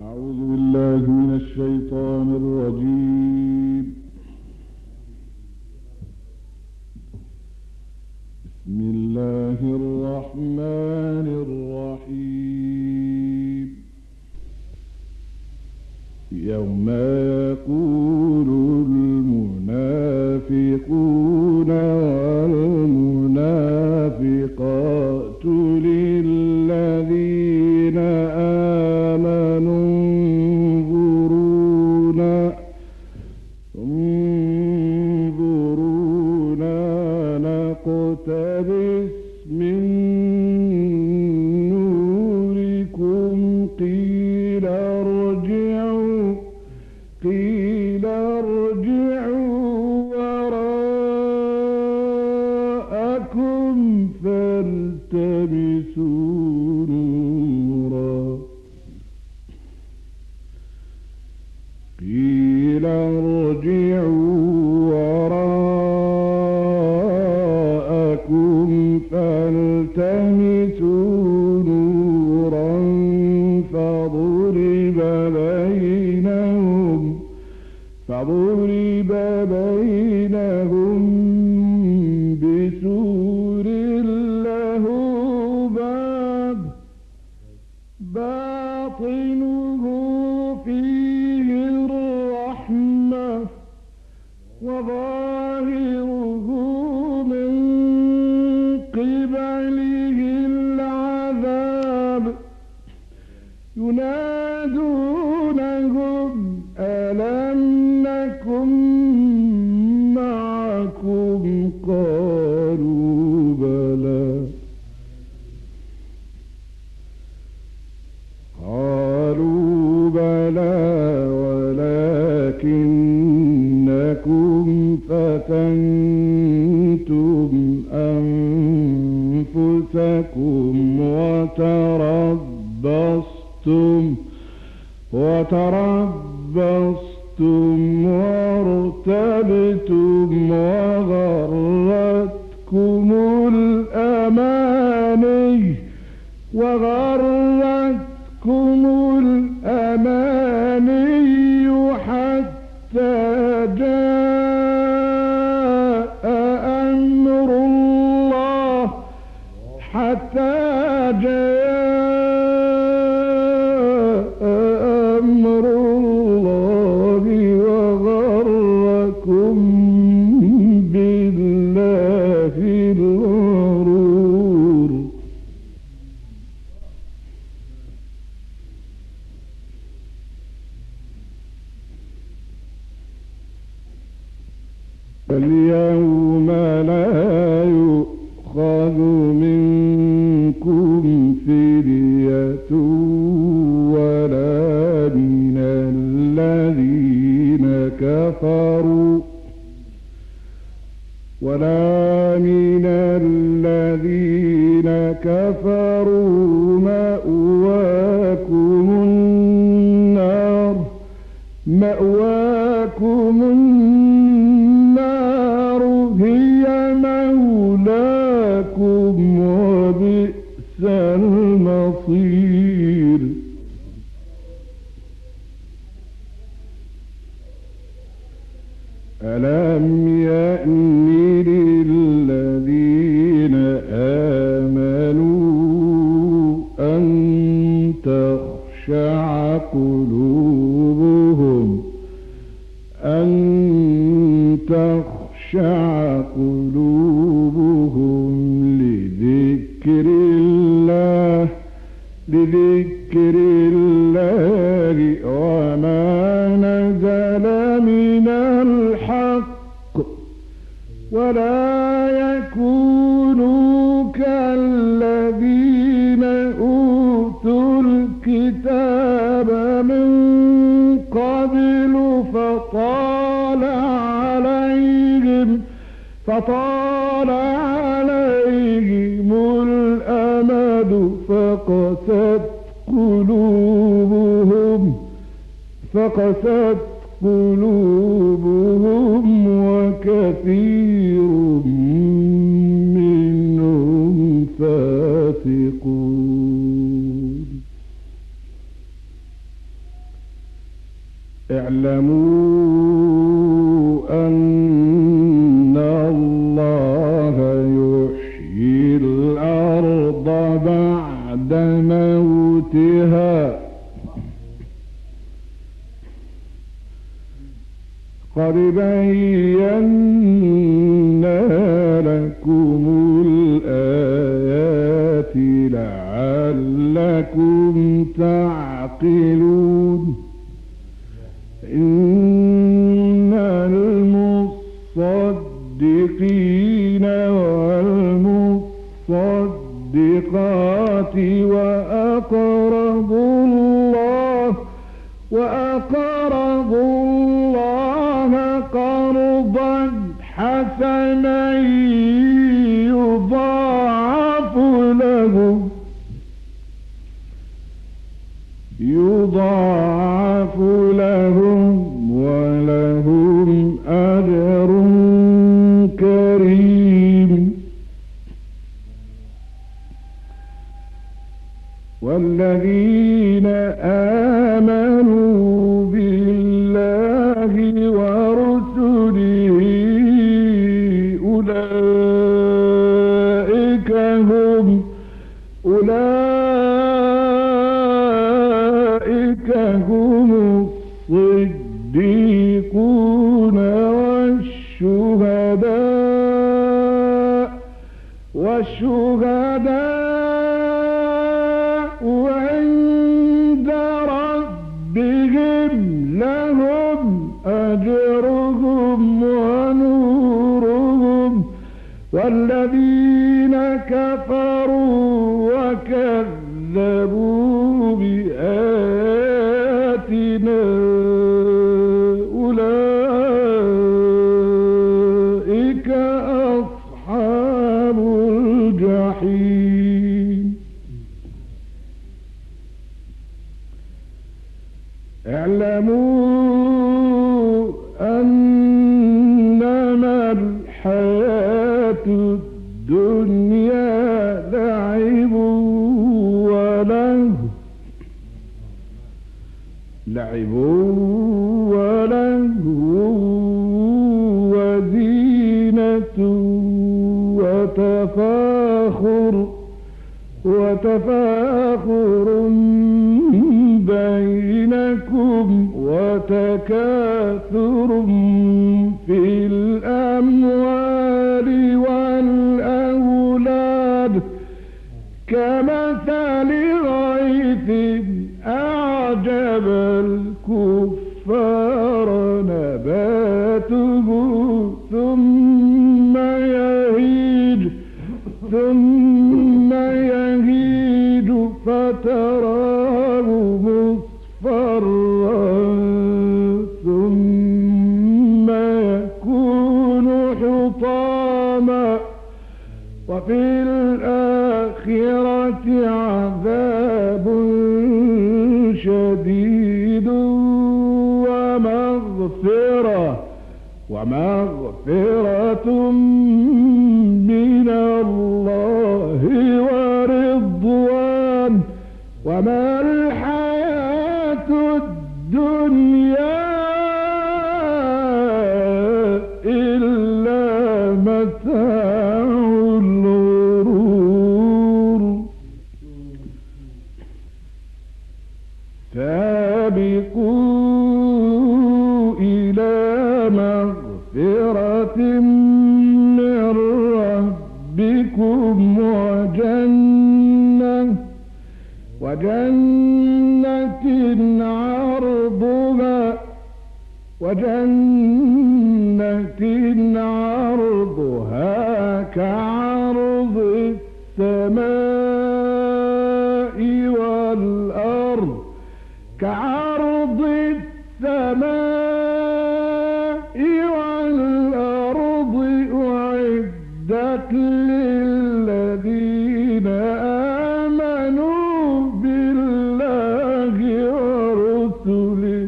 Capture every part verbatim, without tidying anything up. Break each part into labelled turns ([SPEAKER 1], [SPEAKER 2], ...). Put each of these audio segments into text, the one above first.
[SPEAKER 1] أعوذ بالله من الشيطان الرجيم. بسم الله الرحمن الرحيم. يوم يقول المنافقون والمنافقات للذين آمنوا انظرونا انظرونا نقتبس من نوركم قيل ارجعوا قيل ارجعوا وراءكم فالتمسوا نورا قيل ارجعوا وراءكم فالتمسوا نورا فضرب بينهم فضرب بينهم بسور له باب باطنه فيه الرحمة وظاهره من قبله العذاب ينادونهم ألم نكن معكم قالوا بلى قالوا بلى ولكنكم فتنتم أنفسكم وتربصتم وتربصتم وارتبتم وغرتكم الأماني وغرتكم الأماني حتى جاء أمر الله حتى جاء أمر الله وغركم بالله الغرور. اليوم لا يؤخذ منكم فدية ولا من الذين كفروا ولا من الذين كفروا مأواكم النار مأواكم النار هي مولاكم وبئس المصير. ألم يأن للذين آمنوا أن تخشع قلوبهم أن تخشع قلوبهم لذكر الله لذكر الله وما نزل من الحق ولا يكونوا كالذين أوتوا الكتاب من قبل فطال عليهم فطال عليهم الأمد فقست قلوبهم فقست قلوبهم وكثير منهم فاسقون. اعلموا أن الله يحيي الأرض بعد موتها قد بينا لكم الآيات لعلكم تعقلون إن المصدقين والمصدقات وأقرضوا الله وأقرضوا الله قرضا حسنا يضاعف لهم يضاعف لهم ولهم أجر كريم والذين آمنوا بالله ورسله أولئك هم أولئك هم الصديقون والشهداء والشهداء عند ربهم لهم أجرهم ونورهم والذين كفروا وكذبوا بآياتنا أولئك أصحاب الجحيم اعلموا أنما الحياة الدنيا لعب ولهو لعب ولهو وزينة وتفاخر وتفاخر بينكم وتكاثر في الأموال والأولاد كمثل غيث أعجب الكفار نباته ثم يهيج ثم يهيج فتراه مصفرا ثم يكون حطاما وفي الآخرة عذاب شديد ومغفرة ومغفرة من الله ورضوان وما الحياة الدنيا إلا متاع الغرور سابقوا إلى مغفرة من ربكم وجنة وجنة عرضها وجنة عرضها كعرض السماء والأرض كعرض السماء والأرض أعدت للذين آمنوا بالله ورسله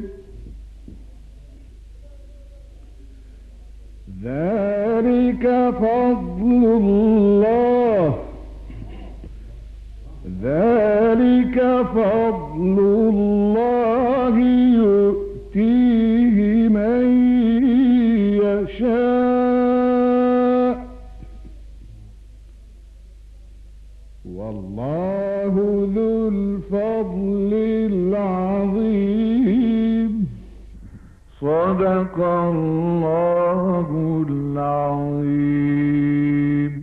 [SPEAKER 1] ذلك فضل الله ذلك فضل الله يؤتيه الله ذو الفضل العظيم.
[SPEAKER 2] صدق الله العظيم.